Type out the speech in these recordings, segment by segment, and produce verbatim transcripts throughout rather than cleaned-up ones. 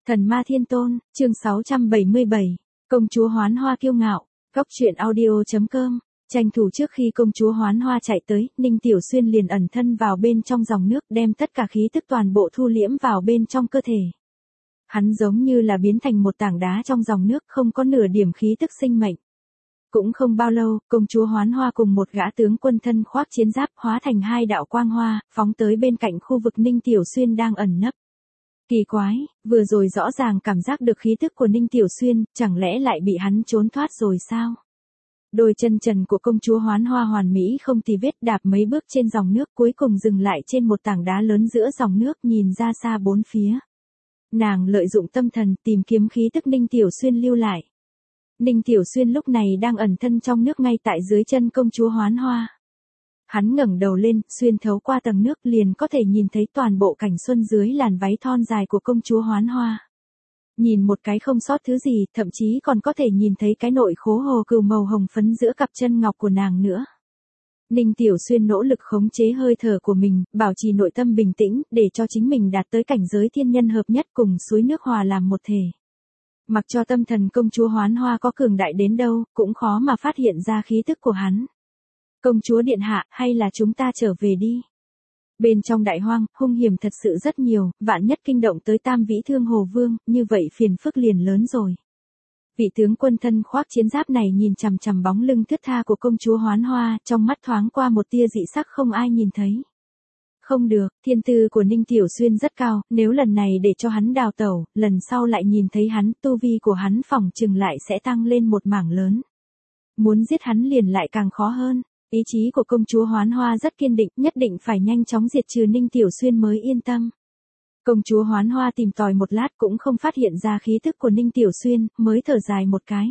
Thần ma thiên tôn, chương sáu trăm bảy mươi bảy, công chúa hoán hoa kiêu ngạo, góc truyện audio.com, tranh thủ trước khi công chúa hoán hoa chạy tới, Ninh Tiểu Xuyên liền ẩn thân vào bên trong dòng nước đem tất cả khí tức toàn bộ thu liễm vào bên trong cơ thể. Hắn giống như là biến thành một tảng đá trong dòng nước không có nửa điểm khí tức sinh mệnh. Cũng không bao lâu, công chúa hoán hoa cùng một gã tướng quân thân khoác chiến giáp hóa thành hai đạo quang hoa, phóng tới bên cạnh khu vực Ninh Tiểu Xuyên đang ẩn nấp. Kỳ quái, vừa rồi rõ ràng cảm giác được khí tức của Ninh Tiểu Xuyên, chẳng lẽ lại bị hắn trốn thoát rồi sao? Đôi chân trần của công chúa hoán hoa hoàn mỹ không tì vết đạp mấy bước trên dòng nước cuối cùng dừng lại trên một tảng đá lớn giữa dòng nước nhìn ra xa bốn phía. Nàng lợi dụng tâm thần tìm kiếm khí tức Ninh Tiểu Xuyên lưu lại. Ninh Tiểu Xuyên lúc này đang ẩn thân trong nước ngay tại dưới chân công chúa hoán hoa. Hắn ngẩng đầu lên, xuyên thấu qua tầng nước liền có thể nhìn thấy toàn bộ cảnh xuân dưới làn váy thon dài của công chúa hoán hoa. Nhìn một cái không sót thứ gì, thậm chí còn có thể nhìn thấy cái nội khố hồ cừu màu hồng phấn giữa cặp chân ngọc của nàng nữa. Ninh Tiểu Xuyên nỗ lực khống chế hơi thở của mình, bảo trì nội tâm bình tĩnh, để cho chính mình đạt tới cảnh giới thiên nhân hợp nhất cùng suối nước hòa làm một thể. Mặc cho tâm thần công chúa hoán hoa có cường đại đến đâu, cũng khó mà phát hiện ra khí tức của hắn. Công chúa điện hạ, hay là chúng ta trở về đi. Bên trong đại hoang, hung hiểm thật sự rất nhiều, vạn nhất kinh động tới Tam Vĩ Thương Hồ Vương, như vậy phiền phức liền lớn rồi. Vị tướng quân thân khoác chiến giáp này nhìn chằm chằm bóng lưng thướt tha của công chúa hoán hoa, trong mắt thoáng qua một tia dị sắc không ai nhìn thấy. Không được, thiên tư của Ninh Tiểu Xuyên rất cao, nếu lần này để cho hắn đào tẩu, lần sau lại nhìn thấy hắn, tu vi của hắn phỏng chừng lại sẽ tăng lên một mảng lớn. Muốn giết hắn liền lại càng khó hơn. Ý chí của công chúa hoán hoa rất kiên định, nhất định phải nhanh chóng diệt trừ Ninh Tiểu Xuyên mới yên tâm. Công chúa hoán hoa tìm tòi một lát cũng không phát hiện ra khí tức của Ninh Tiểu Xuyên, mới thở dài một cái.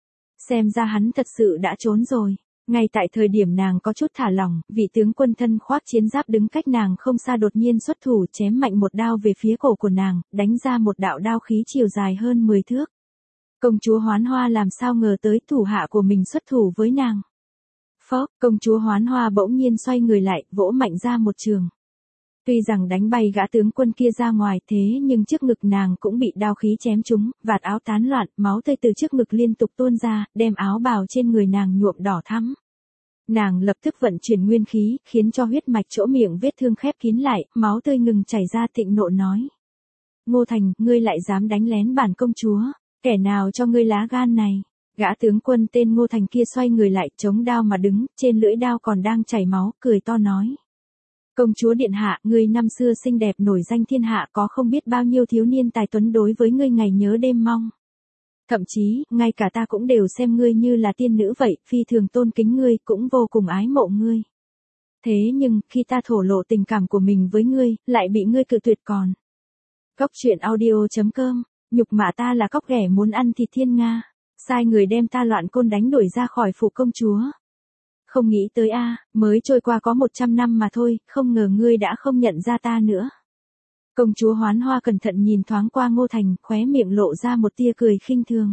Xem ra hắn thật sự đã trốn rồi. Ngay tại thời điểm nàng có chút thả lỏng, vị tướng quân thân khoác chiến giáp đứng cách nàng không xa đột nhiên xuất thủ chém mạnh một đao về phía cổ của nàng, đánh ra một đạo đao khí chiều dài hơn mười thước. Công chúa hoán hoa làm sao ngờ tới thủ hạ của mình xuất thủ với nàng. Phốc, công chúa hoán hoa bỗng nhiên xoay người lại, vỗ mạnh ra một trường. Tuy rằng đánh bay gã tướng quân kia ra ngoài thế nhưng trước ngực nàng cũng bị đao khí chém trúng, vạt áo tán loạn, máu tươi từ trước ngực liên tục tuôn ra, đem áo bào trên người nàng nhuộm đỏ thắm. Nàng lập tức vận chuyển nguyên khí, khiến cho huyết mạch chỗ miệng vết thương khép kín lại, máu tươi ngừng chảy ra thịnh nộ nói. Ngô Thành, ngươi lại dám đánh lén bản công chúa, kẻ nào cho ngươi lá gan này? Gã tướng quân tên Ngô Thành kia xoay người lại, chống đao mà đứng, trên lưỡi đao còn đang chảy máu, cười to nói. Công chúa điện hạ, ngươi năm xưa xinh đẹp nổi danh thiên hạ có không biết bao nhiêu thiếu niên tài tuấn đối với ngươi ngày nhớ đêm mong. Thậm chí, ngay cả ta cũng đều xem ngươi như là tiên nữ vậy, phi thường tôn kính ngươi, cũng vô cùng ái mộ ngươi. Thế nhưng, khi ta thổ lộ tình cảm của mình với ngươi, lại bị ngươi cự tuyệt còn. Góc truyện audio.com, nhục mạ ta là cóc ghẻ muốn ăn thịt thiên nga. Sai người đem ta loạn côn đánh đuổi ra khỏi phủ công chúa. Không nghĩ tới a, mới trôi qua có một trăm năm mà thôi, không ngờ ngươi đã không nhận ra ta nữa. Công chúa hoán hoa cẩn thận nhìn thoáng qua Ngô Thành, khóe miệng lộ ra một tia cười khinh thường.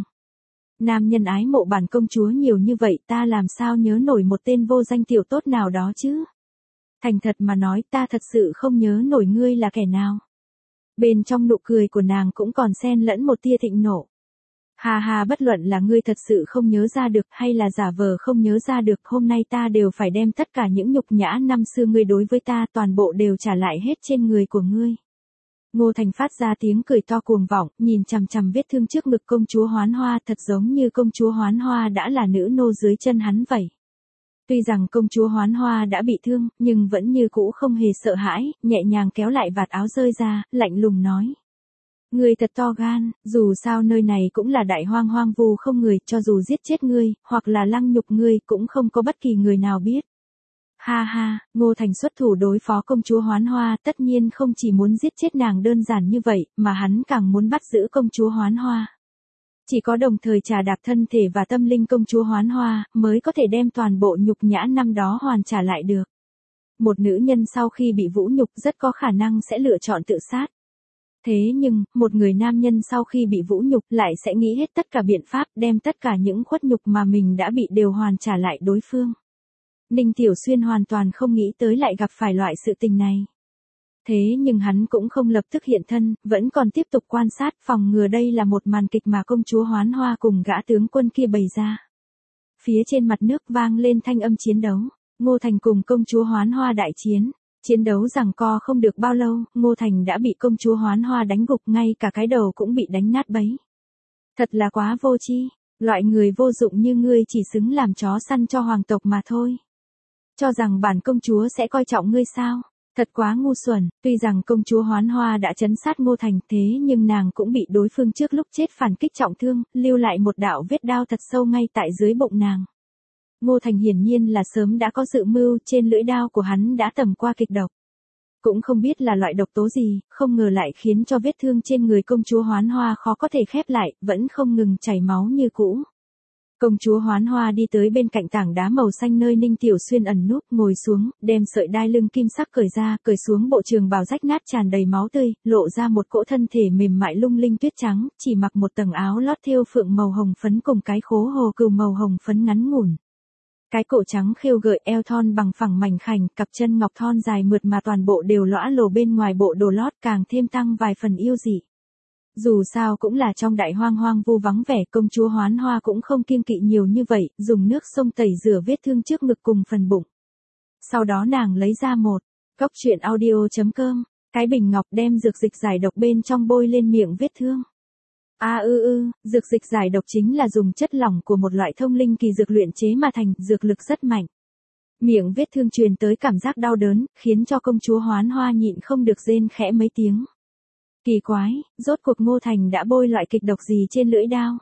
Nam nhân ái mộ bản công chúa nhiều như vậy, ta làm sao nhớ nổi một tên vô danh tiểu tốt nào đó chứ? Thành thật mà nói, ta thật sự không nhớ nổi ngươi là kẻ nào. Bên trong nụ cười của nàng cũng còn xen lẫn một tia thịnh nộ. Hà hà, bất luận là ngươi thật sự không nhớ ra được hay là giả vờ không nhớ ra được, hôm nay ta đều phải đem tất cả những nhục nhã năm xưa ngươi đối với ta toàn bộ đều trả lại hết trên người của ngươi. Ngô Thành phát ra tiếng cười to cuồng vọng, nhìn chằm chằm vết thương trước ngực công chúa hoán hoa, thật giống như công chúa hoán hoa đã là nữ nô dưới chân hắn vậy. Tuy rằng công chúa hoán hoa đã bị thương, nhưng vẫn như cũ không hề sợ hãi, nhẹ nhàng kéo lại vạt áo rơi ra, lạnh lùng nói. Ngươi thật to gan, dù sao nơi này cũng là đại hoang hoang vu không người, cho dù giết chết ngươi, hoặc là lăng nhục ngươi, cũng không có bất kỳ người nào biết. Ha ha, Ngô Thành xuất thủ đối phó công chúa hoán hoa, tất nhiên không chỉ muốn giết chết nàng đơn giản như vậy, mà hắn càng muốn bắt giữ công chúa hoán hoa. Chỉ có đồng thời trà đạp thân thể và tâm linh công chúa hoán hoa, mới có thể đem toàn bộ nhục nhã năm đó hoàn trả lại được. Một nữ nhân sau khi bị vũ nhục rất có khả năng sẽ lựa chọn tự sát. Thế nhưng, một người nam nhân sau khi bị vũ nhục lại sẽ nghĩ hết tất cả biện pháp đem tất cả những khuất nhục mà mình đã bị đều hoàn trả lại đối phương. Ninh Tiểu Xuyên hoàn toàn không nghĩ tới lại gặp phải loại sự tình này. Thế nhưng hắn cũng không lập tức hiện thân, vẫn còn tiếp tục quan sát phòng ngừa đây là một màn kịch mà công chúa Hoán Hoa cùng gã tướng quân kia bày ra. Phía trên mặt nước vang lên thanh âm chiến đấu, Ngô Thành cùng công chúa Hoán Hoa đại chiến. Chiến đấu giằng co không được bao lâu, Ngô Thành đã bị công chúa Hoán Hoa đánh gục, ngay cả cái đầu cũng bị đánh nát bấy. Thật là quá vô tri, loại người vô dụng như ngươi chỉ xứng làm chó săn cho hoàng tộc mà thôi. Cho rằng bản công chúa sẽ coi trọng ngươi sao? Thật quá ngu xuẩn, tuy rằng công chúa Hoán Hoa đã trấn sát Ngô Thành thế nhưng nàng cũng bị đối phương trước lúc chết phản kích trọng thương, lưu lại một đạo vết đao thật sâu ngay tại dưới bụng nàng. Ngô Thành hiển nhiên là sớm đã có dự mưu, trên lưỡi đao của hắn đã tẩm qua kịch độc. Cũng không biết là loại độc tố gì, không ngờ lại khiến cho vết thương trên người công chúa Hoán Hoa khó có thể khép lại, vẫn không ngừng chảy máu như cũ. Công chúa Hoán Hoa đi tới bên cạnh tảng đá màu xanh nơi Ninh Tiểu Xuyên ẩn núp, ngồi xuống, đem sợi đai lưng kim sắc cởi ra, cởi xuống bộ trường bào rách nát tràn đầy máu tươi, lộ ra một cỗ thân thể mềm mại lung linh tuyết trắng, chỉ mặc một tầng áo lót thêu phượng màu hồng phấn cùng cái khố hồ cừu màu hồng phấn ngắn ngủn. Cái cổ trắng khêu gợi, eo thon bằng phẳng mảnh khảnh, cặp chân ngọc thon dài mượt mà toàn bộ đều lõa lồ bên ngoài bộ đồ lót, càng thêm tăng vài phần yêu dị. Dù sao cũng là trong đại hoang hoang vu vắng vẻ, công chúa Hoán Hoa cũng không kiêng kỵ nhiều như vậy, dùng nước sông tẩy rửa vết thương trước ngực cùng phần bụng. Sau đó nàng lấy ra một góc truyện audio chấm com, cái bình ngọc, đem dược dịch giải độc bên trong bôi lên miệng vết thương. A ư ư, dược dịch giải độc chính là dùng chất lỏng của một loại thông linh kỳ dược luyện chế mà thành, dược lực rất mạnh. Miệng vết thương truyền tới cảm giác đau đớn, khiến cho công chúa Hoán Hoa nhịn không được rên khẽ mấy tiếng. Kỳ quái, rốt cuộc Ngô Thành đã bôi loại kịch độc gì trên lưỡi đao?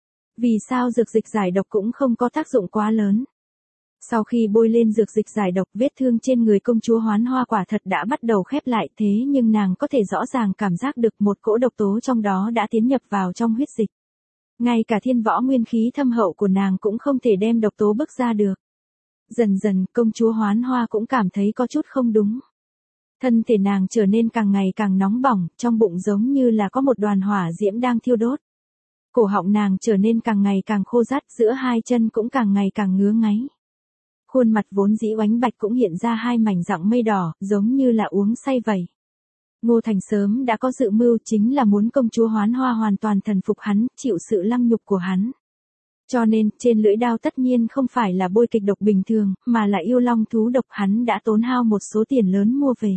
Vì sao dược dịch giải độc cũng không có tác dụng quá lớn? Sau khi bôi lên dược dịch giải độc, vết thương trên người công chúa Hoán Hoa quả thật đã bắt đầu khép lại, thế nhưng nàng có thể rõ ràng cảm giác được một cỗ độc tố trong đó đã tiến nhập vào trong huyết dịch. Ngay cả thiên võ nguyên khí thâm hậu của nàng cũng không thể đem độc tố bức ra được. Dần dần, công chúa Hoán Hoa cũng cảm thấy có chút không đúng. Thân thể nàng trở nên càng ngày càng nóng bỏng, trong bụng giống như là có một đoàn hỏa diễm đang thiêu đốt. Cổ họng nàng trở nên càng ngày càng khô rát, giữa hai chân cũng càng ngày càng ngứa ngáy. Khuôn mặt vốn dĩ oánh bạch cũng hiện ra hai mảnh rặng mây đỏ, giống như là uống say vậy. Ngô Thành sớm đã có dự mưu, chính là muốn công chúa Hoán Hoa hoàn toàn thần phục hắn, chịu sự lăng nhục của hắn. Cho nên, trên lưỡi đao tất nhiên không phải là bôi kịch độc bình thường, mà là yêu long thú độc, hắn đã tốn hao một số tiền lớn mua về.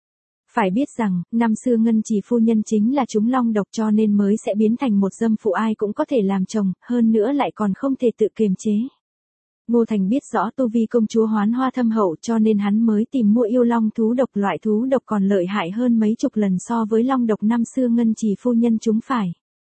Phải biết rằng, năm xưa Ngân Chỉ phu nhân chính là trúng long độc cho nên mới sẽ biến thành một dâm phụ ai cũng có thể làm chồng, hơn nữa lại còn không thể tự kiềm chế. Ngô Thành biết rõ tu vi công chúa Hoán Hoa thâm hậu cho nên hắn mới tìm mua yêu long thú độc, loại thú độc còn lợi hại hơn mấy chục lần so với long độc năm xưa Ngân Chỉ phu nhân trúng phải.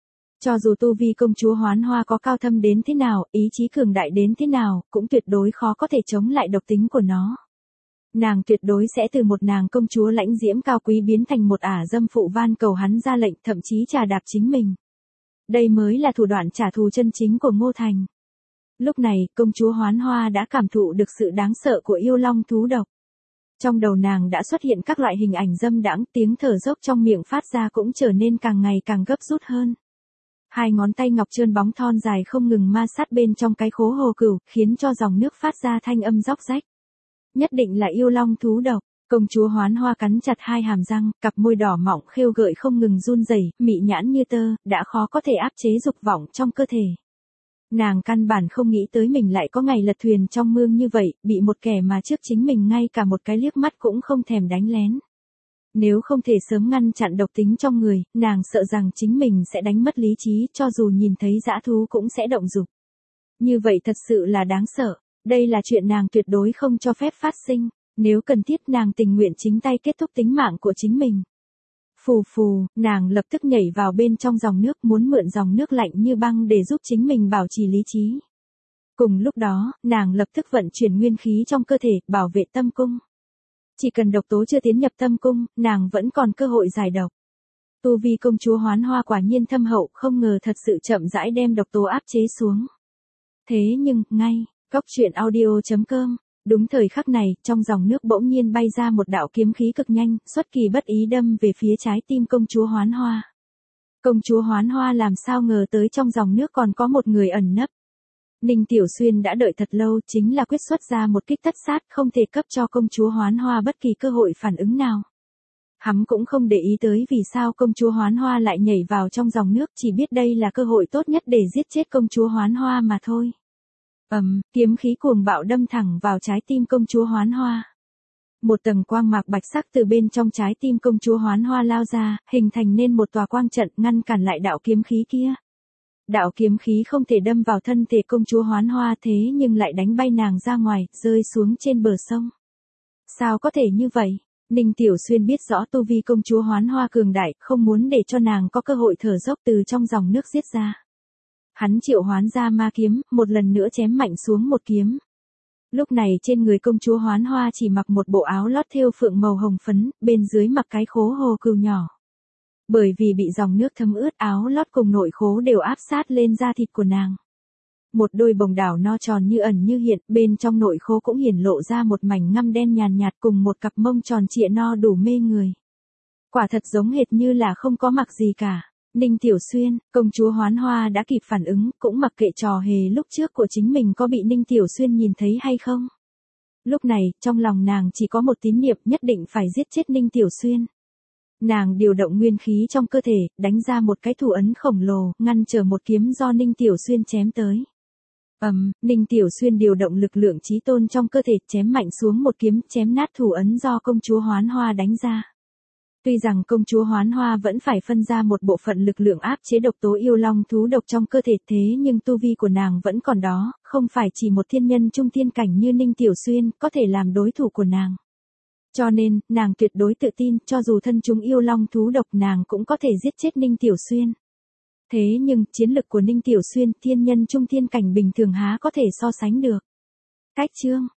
Cho dù tu vi công chúa Hoán Hoa có cao thâm đến thế nào, ý chí cường đại đến thế nào, cũng tuyệt đối khó có thể chống lại độc tính của nó. Nàng tuyệt đối sẽ từ một nàng công chúa lãnh diễm cao quý biến thành một ả dâm phụ van cầu hắn ra lệnh, thậm chí trà đạp chính mình. Đây mới là thủ đoạn trả thù chân chính của Ngô Thành. Lúc này, công chúa Hoán Hoa đã cảm thụ được sự đáng sợ của yêu long thú độc. Trong đầu nàng đã xuất hiện các loại hình ảnh dâm đãng, tiếng thở dốc trong miệng phát ra cũng trở nên càng ngày càng gấp rút hơn. Hai ngón tay ngọc trơn bóng thon dài không ngừng ma sát bên trong cái khố hồ cừu, khiến cho dòng nước phát ra thanh âm róc rách. Nhất định là yêu long thú độc. Công chúa Hoán Hoa cắn chặt hai hàm răng, cặp môi đỏ mọng khêu gợi không ngừng run rẩy, mị nhãn như tơ, đã khó có thể áp chế dục vọng trong cơ thể. Nàng căn bản không nghĩ tới mình lại có ngày lật thuyền trong mương như vậy, bị một kẻ mà trước chính mình ngay cả một cái liếc mắt cũng không thèm đánh lén. Nếu không thể sớm ngăn chặn độc tính trong người, nàng sợ rằng chính mình sẽ đánh mất lý trí, cho dù nhìn thấy dã thú cũng sẽ động dục. Như vậy thật sự là đáng sợ, đây là chuyện nàng tuyệt đối không cho phép phát sinh, nếu cần thiết nàng tình nguyện chính tay kết thúc tính mạng của chính mình. Phù phù, nàng lập tức nhảy vào bên trong dòng nước, muốn mượn dòng nước lạnh như băng để giúp chính mình bảo trì lý trí. Cùng lúc đó, nàng lập tức vận chuyển nguyên khí trong cơ thể, bảo vệ tâm cung. Chỉ cần độc tố chưa tiến nhập tâm cung, nàng vẫn còn cơ hội giải độc. Tu vi công chúa Hoán Hoa quả nhiên thâm hậu, không ngờ thật sự chậm rãi đem độc tố áp chế xuống. Thế nhưng, ngay, góc truyện audio chấm com, đúng thời khắc này, trong dòng nước bỗng nhiên bay ra một đạo kiếm khí cực nhanh, xuất kỳ bất ý đâm về phía trái tim công chúa Hoán Hoa. Công chúa Hoán Hoa làm sao ngờ tới trong dòng nước còn có một người ẩn nấp. Ninh Tiểu Xuyên đã đợi thật lâu, chính là quyết xuất ra một kích tất sát, không thể cấp cho công chúa Hoán Hoa bất kỳ cơ hội phản ứng nào. Hắn cũng không để ý tới vì sao công chúa Hoán Hoa lại nhảy vào trong dòng nước, chỉ biết đây là cơ hội tốt nhất để giết chết công chúa Hoán Hoa mà thôi. Ầm, kiếm khí cuồng bạo đâm thẳng vào trái tim công chúa Hoán Hoa. Một tầng quang mạc bạch sắc từ bên trong trái tim công chúa Hoán Hoa lao ra, hình thành nên một tòa quang trận ngăn cản lại đạo kiếm khí kia. Đạo kiếm khí không thể đâm vào thân thể công chúa Hoán Hoa thế nhưng lại đánh bay nàng ra ngoài, rơi xuống trên bờ sông. Sao có thể như vậy? Ninh Tiểu Xuyên biết rõ tu vi công chúa Hoán Hoa cường đại, không muốn để cho nàng có cơ hội thở dốc từ trong dòng nước giết ra. Hắn triệu hoán ra ma kiếm, một lần nữa chém mạnh xuống một kiếm. Lúc này trên người công chúa Hoán Hoa chỉ mặc một bộ áo lót thêu phượng màu hồng phấn, bên dưới mặc cái khố hồ cừu nhỏ. Bởi vì bị dòng nước thấm ướt, áo lót cùng nội khố đều áp sát lên da thịt của nàng. Một đôi bồng đảo no tròn như ẩn như hiện, bên trong nội khố cũng hiển lộ ra một mảnh ngăm đen nhàn nhạt cùng một cặp mông tròn trịa no đủ mê người. Quả thật giống hệt như là không có mặc gì cả. Ninh Tiểu Xuyên, công chúa Hoán Hoa đã kịp phản ứng, cũng mặc kệ trò hề lúc trước của chính mình có bị Ninh Tiểu Xuyên nhìn thấy hay không. Lúc này, trong lòng nàng chỉ có một tín niệm nhất định phải giết chết Ninh Tiểu Xuyên. Nàng điều động nguyên khí trong cơ thể, đánh ra một cái thủ ấn khổng lồ, ngăn trở một kiếm do Ninh Tiểu Xuyên chém tới. Ầm, um, Ninh Tiểu Xuyên điều động lực lượng chí tôn trong cơ thể, chém mạnh xuống một kiếm, chém nát thủ ấn do công chúa Hoán Hoa đánh ra. Tuy rằng công chúa Hoán Hoa vẫn phải phân ra một bộ phận lực lượng áp chế độc tố yêu long thú độc trong cơ thể thế nhưng tu vi của nàng vẫn còn đó, không phải chỉ một thiên nhân trung thiên cảnh như Ninh Tiểu Xuyên có thể làm đối thủ của nàng. Cho nên, nàng tuyệt đối tự tin, cho dù thân chúng yêu long thú độc nàng cũng có thể giết chết Ninh Tiểu Xuyên. Thế nhưng, chiến lực của Ninh Tiểu Xuyên, thiên nhân trung thiên cảnh bình thường há có thể so sánh được. Cách chương